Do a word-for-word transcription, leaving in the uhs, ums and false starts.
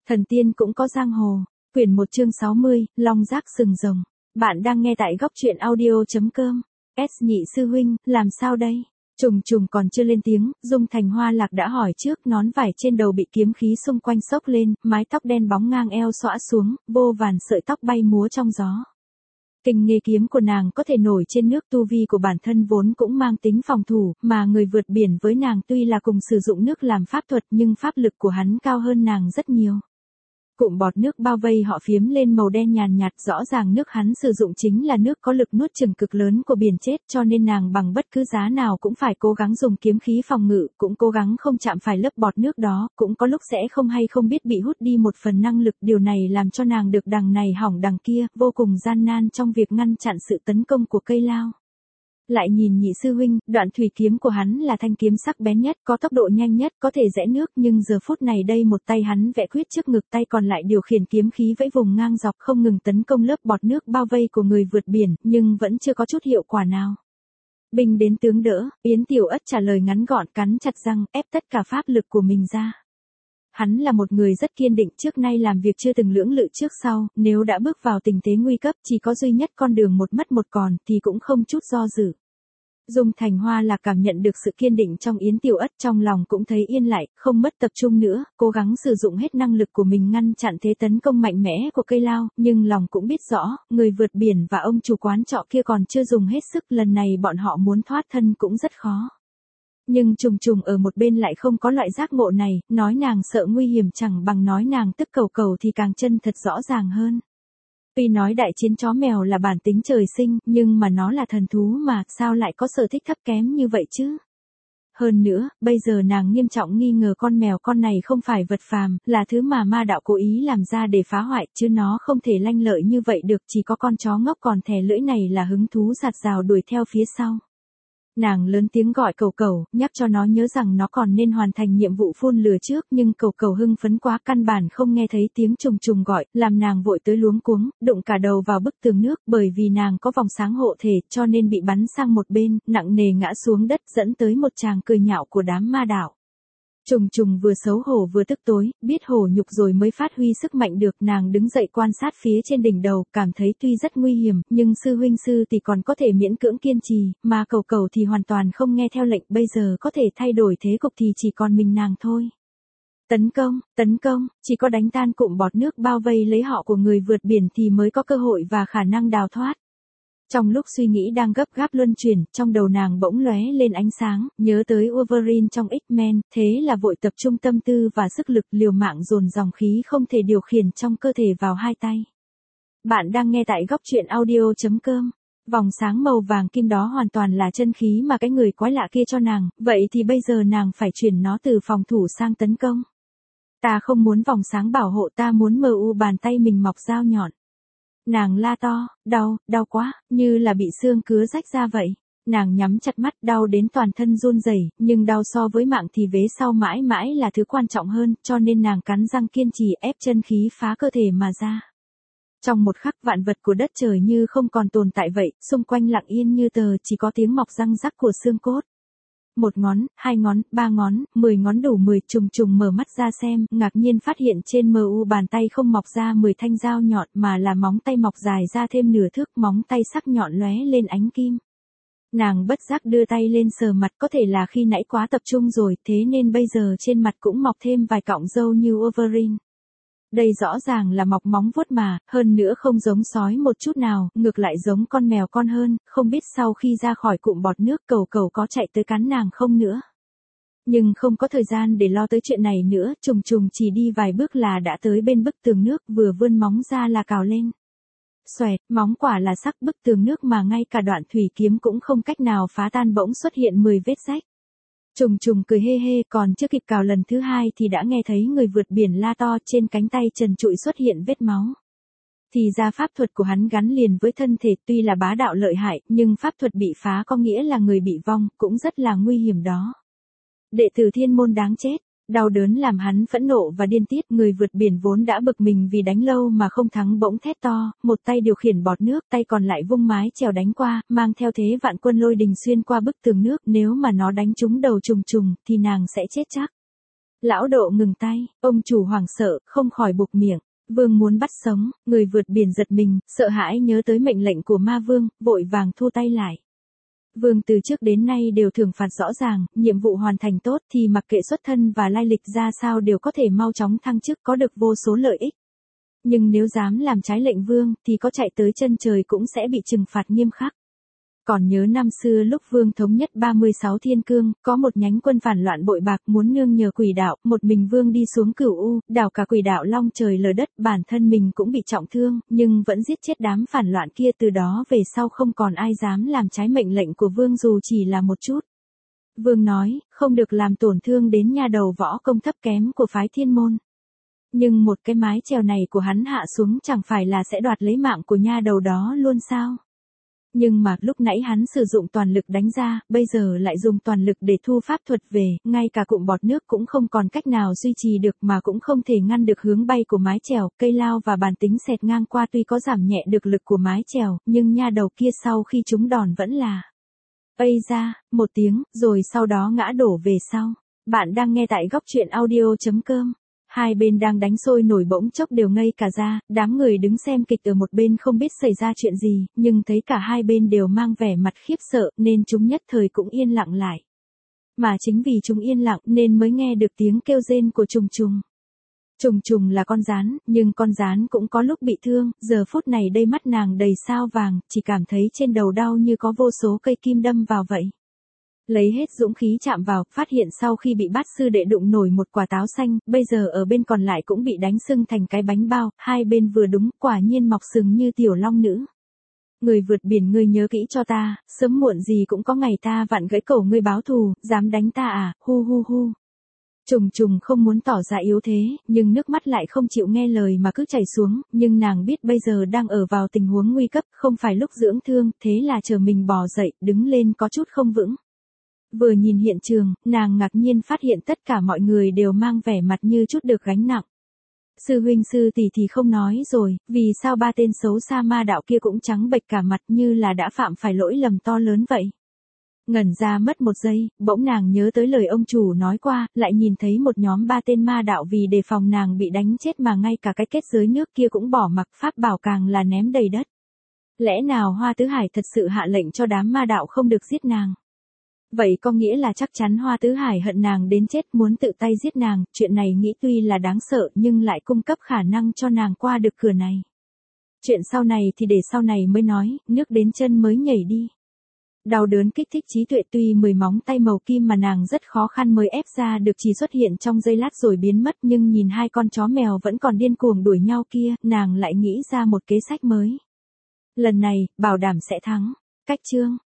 Thần tiên cũng có giang hồ. Quyển một chương sáu mươi, Long Giác Sừng Rồng. Bạn đang nghe tại góc truyện audio.com. S nhị sư huynh, làm sao đây? Trùng trùng còn chưa lên tiếng, Dung Thành Hoa Lạc đã hỏi trước, nón vải trên đầu bị kiếm khí xung quanh xốc lên, mái tóc đen bóng ngang eo xõa xuống, vô vàn sợi tóc bay múa trong gió. Kinh nghề kiếm của nàng có thể nổi trên nước, tu vi của bản thân vốn cũng mang tính phòng thủ, mà người vượt biển với nàng tuy là cùng sử dụng nước làm pháp thuật nhưng pháp lực của hắn cao hơn nàng rất nhiều. Cụm bọt nước bao vây họ phiếm lên màu đen nhàn nhạt, rõ ràng nước hắn sử dụng chính là nước có lực nuốt chửng cực lớn của biển chết, cho nên nàng bằng bất cứ giá nào cũng phải cố gắng dùng kiếm khí phòng ngự, cũng cố gắng không chạm phải lớp bọt nước đó, cũng có lúc sẽ không hay không biết bị hút đi một phần năng lực, điều này làm cho nàng được đằng này hỏng đằng kia, vô cùng gian nan trong việc ngăn chặn sự tấn công của cây lao. Lại nhìn nhị sư huynh, đoạn thủy kiếm của hắn là thanh kiếm sắc bén nhất, có tốc độ nhanh nhất, có thể rẽ nước, nhưng giờ phút này đây một tay hắn vẽ quyết trước ngực, tay còn lại điều khiển kiếm khí vẫy vùng ngang dọc không ngừng tấn công lớp bọt nước bao vây của người vượt biển, nhưng vẫn chưa có chút hiệu quả nào. Binh đến tướng đỡ, Yến Tiểu Ất trả lời ngắn gọn, cắn chặt răng, ép tất cả pháp lực của mình ra. Hắn là một người rất kiên định, trước nay làm việc chưa từng lưỡng lự trước sau, nếu đã bước vào tình thế nguy cấp, chỉ có duy nhất con đường một mất một còn, thì cũng không chút do dự. Dung Thành Hoa là cảm nhận được sự kiên định trong Yến Tiểu Ất, trong lòng cũng thấy yên lại, không mất tập trung nữa, cố gắng sử dụng hết năng lực của mình ngăn chặn thế tấn công mạnh mẽ của cây lao, nhưng lòng cũng biết rõ, người vượt biển và ông chủ quán trọ kia còn chưa dùng hết sức, lần này bọn họ muốn thoát thân cũng rất khó. Nhưng trùng trùng ở một bên lại không có loại giác ngộ này, nói nàng sợ nguy hiểm chẳng bằng nói nàng tức cầu cầu thì càng chân thật rõ ràng hơn. Tuy nói đại chiến chó mèo là bản tính trời sinh, nhưng mà nó là thần thú mà, sao lại có sở thích thấp kém như vậy chứ? Hơn nữa, bây giờ nàng nghiêm trọng nghi ngờ con mèo con này không phải vật phàm, là thứ mà ma đạo cố ý làm ra để phá hoại, chứ nó không thể lanh lợi như vậy được, chỉ có con chó ngốc còn thè lưỡi này là hứng thú giạt rào đuổi theo phía sau. Nàng lớn tiếng gọi cầu cầu, nhắc cho nó nhớ rằng nó còn nên hoàn thành nhiệm vụ phun lửa trước, nhưng cầu cầu hưng phấn quá căn bản không nghe thấy tiếng trùng trùng gọi, làm nàng vội tới luống cuống, đụng cả đầu vào bức tường nước, bởi vì nàng có vòng sáng hộ thể, cho nên bị bắn sang một bên, nặng nề ngã xuống đất, dẫn tới một tràng cười nhạo của đám ma đạo. Trùng trùng vừa xấu hổ vừa tức tối, biết hổ nhục rồi mới phát huy sức mạnh được, nàng đứng dậy quan sát phía trên đỉnh đầu, cảm thấy tuy rất nguy hiểm, nhưng sư huynh sư thì còn có thể miễn cưỡng kiên trì, mà cầu cầu thì hoàn toàn không nghe theo lệnh, bây giờ có thể thay đổi thế cục thì chỉ còn mình nàng thôi. Tấn công, tấn công, chỉ có đánh tan cụm bọt nước bao vây lấy họ của người vượt biển thì mới có cơ hội và khả năng đào thoát. Trong lúc suy nghĩ đang gấp gáp luân chuyển, trong đầu nàng bỗng lóe lên ánh sáng, nhớ tới Wolverine trong X-Men, thế là vội tập trung tâm tư và sức lực liều mạng dồn dòng khí không thể điều khiển trong cơ thể vào hai tay. Bạn đang nghe tại góc truyện audio.com. Vòng sáng màu vàng kim đó hoàn toàn là chân khí mà cái người quái lạ kia cho nàng, vậy thì bây giờ nàng phải chuyển nó từ phòng thủ sang tấn công. Ta không muốn vòng sáng bảo hộ, ta muốn mờ u bàn tay mình mọc dao nhọn. Nàng la to, đau, đau quá, như là bị xương cứa rách ra vậy. Nàng nhắm chặt mắt, đau đến toàn thân run rẩy, nhưng đau so với mạng thì vế sau mãi mãi là thứ quan trọng hơn, cho nên nàng cắn răng kiên trì ép chân khí phá cơ thể mà ra. Trong một khắc vạn vật của đất trời như không còn tồn tại vậy, xung quanh lặng yên như tờ, chỉ có tiếng mọc răng rắc của xương cốt. Một ngón, hai ngón, ba ngón, mười ngón đủ mười, trùng trùng mở mắt ra xem, ngạc nhiên phát hiện trên mờ u bàn tay không mọc ra mười thanh dao nhọn mà là móng tay mọc dài ra thêm nửa thước, móng tay sắc nhọn lóe lên ánh kim. Nàng bất giác đưa tay lên sờ mặt, có thể là khi nãy quá tập trung rồi, thế nên bây giờ trên mặt cũng mọc thêm vài cọng râu như Wolverine. Đây rõ ràng là mọc móng vuốt mà, hơn nữa không giống sói một chút nào, ngược lại giống con mèo con hơn, không biết sau khi ra khỏi cụm bọt nước cầu cầu có chạy tới cắn nàng không nữa. Nhưng không có thời gian để lo tới chuyện này nữa, trùng trùng chỉ đi vài bước là đã tới bên bức tường nước, vừa vươn móng ra là cào lên. Xoẹt, móng quả là sắc bức tường nước mà ngay cả đoạn thủy kiếm cũng không cách nào phá tan, bỗng xuất hiện mười vết rách. Trùng trùng cười hê hê, còn chưa kịp cào lần thứ hai thì đã nghe thấy người vượt biển la to, trên cánh tay trần trụi xuất hiện vết máu. Thì ra pháp thuật của hắn gắn liền với thân thể, tuy là bá đạo lợi hại, nhưng pháp thuật bị phá có nghĩa là người bị vong, cũng rất là nguy hiểm đó. Đệ tử thiên môn đáng chết. Đau đớn làm hắn phẫn nộ và điên tiết, người vượt biển vốn đã bực mình vì đánh lâu mà không thắng bỗng thét to, một tay điều khiển bọt nước, tay còn lại vung mái chèo đánh qua, mang theo thế vạn quân lôi đình xuyên qua bức tường nước, nếu mà nó đánh trúng đầu trùng trùng thì nàng sẽ chết chắc. Lão độ ngừng tay, ông chủ hoảng sợ, không khỏi buộc miệng. Vương muốn bắt sống, người vượt biển giật mình, sợ hãi nhớ tới mệnh lệnh của ma vương, vội vàng thu tay lại. Vương từ trước đến nay đều thưởng phạt rõ ràng, nhiệm vụ hoàn thành tốt thì mặc kệ xuất thân và lai lịch ra sao đều có thể mau chóng thăng chức có được vô số lợi ích. Nhưng nếu dám làm trái lệnh vương thì có chạy tới chân trời cũng sẽ bị trừng phạt nghiêm khắc. Còn nhớ năm xưa lúc Vương thống nhất ba mươi sáu thiên cương, có một nhánh quân phản loạn bội bạc muốn nương nhờ quỷ đạo, một mình Vương đi xuống Cửu U, đảo cả quỷ đạo long trời lở đất, bản thân mình cũng bị trọng thương, nhưng vẫn giết chết đám phản loạn kia, từ đó về sau không còn ai dám làm trái mệnh lệnh của Vương dù chỉ là một chút. Vương nói, không được làm tổn thương đến nha đầu võ công thấp kém của phái Thiên Môn. Nhưng một cái mái chèo này của hắn hạ xuống chẳng phải là sẽ đoạt lấy mạng của nha đầu đó luôn sao? Nhưng mà lúc nãy hắn sử dụng toàn lực đánh ra, bây giờ lại dùng toàn lực để thu pháp thuật về, ngay cả cụm bọt nước cũng không còn cách nào duy trì được mà cũng không thể ngăn được hướng bay của mái chèo, cây lao và bàn tính xẹt ngang qua tuy có giảm nhẹ được lực của mái chèo, nhưng nha đầu kia sau khi trúng đòn vẫn là ây ra, một tiếng, rồi sau đó ngã đổ về sau. Bạn đang nghe tại góc truyện audio chấm com. Hai bên đang đánh sôi nổi bỗng chốc đều ngây cả ra, đám người đứng xem kịch ở một bên không biết xảy ra chuyện gì, nhưng thấy cả hai bên đều mang vẻ mặt khiếp sợ nên chúng nhất thời cũng yên lặng lại. Mà chính vì chúng yên lặng nên mới nghe được tiếng kêu rên của Trùng Trùng. Trùng Trùng là con gián, nhưng con gián cũng có lúc bị thương, giờ phút này đây mắt nàng đầy sao vàng, chỉ cảm thấy trên đầu đau như có vô số cây kim đâm vào vậy. Lấy hết dũng khí chạm vào, phát hiện sau khi bị bát sư đệ đụng nổi một quả táo xanh, bây giờ ở bên còn lại cũng bị đánh sưng thành cái bánh bao, hai bên vừa đúng, quả nhiên mọc sừng như tiểu long nữ. Người vượt biển ngươi nhớ kỹ cho ta, sớm muộn gì cũng có ngày ta vặn gãy cổ ngươi báo thù, dám đánh ta à, hu hu hu. Trùng Trùng không muốn tỏ ra yếu thế, nhưng nước mắt lại không chịu nghe lời mà cứ chảy xuống, nhưng nàng biết bây giờ đang ở vào tình huống nguy cấp, không phải lúc dưỡng thương, thế là chờ mình bò dậy, đứng lên có chút không vững. Vừa nhìn hiện trường, nàng ngạc nhiên phát hiện tất cả mọi người đều mang vẻ mặt như chút được gánh nặng. Sư huynh sư tỷ thì không nói rồi, vì sao ba tên xấu xa ma đạo kia cũng trắng bệch cả mặt như là đã phạm phải lỗi lầm to lớn vậy. Ngẩn ra mất một giây, bỗng nàng nhớ tới lời ông chủ nói qua, lại nhìn thấy một nhóm ba tên ma đạo vì đề phòng nàng bị đánh chết mà ngay cả cái kết giới nước kia cũng bỏ mặc, pháp bảo càng là ném đầy đất. Lẽ nào Hoa Tứ Hải thật sự hạ lệnh cho đám ma đạo không được giết nàng? Vậy có nghĩa là chắc chắn Hoa Tứ Hải hận nàng đến chết, muốn tự tay giết nàng, chuyện này nghĩ tuy là đáng sợ nhưng lại cung cấp khả năng cho nàng qua được cửa này. Chuyện sau này thì để sau này mới nói, nước đến chân mới nhảy đi. Đau đớn kích thích trí tuệ, tuy mười móng tay màu kim mà nàng rất khó khăn mới ép ra được chỉ xuất hiện trong giây lát rồi biến mất, nhưng nhìn hai con chó mèo vẫn còn điên cuồng đuổi nhau kia, nàng lại nghĩ ra một kế sách mới. Lần này, bảo đảm sẽ thắng. Cách chương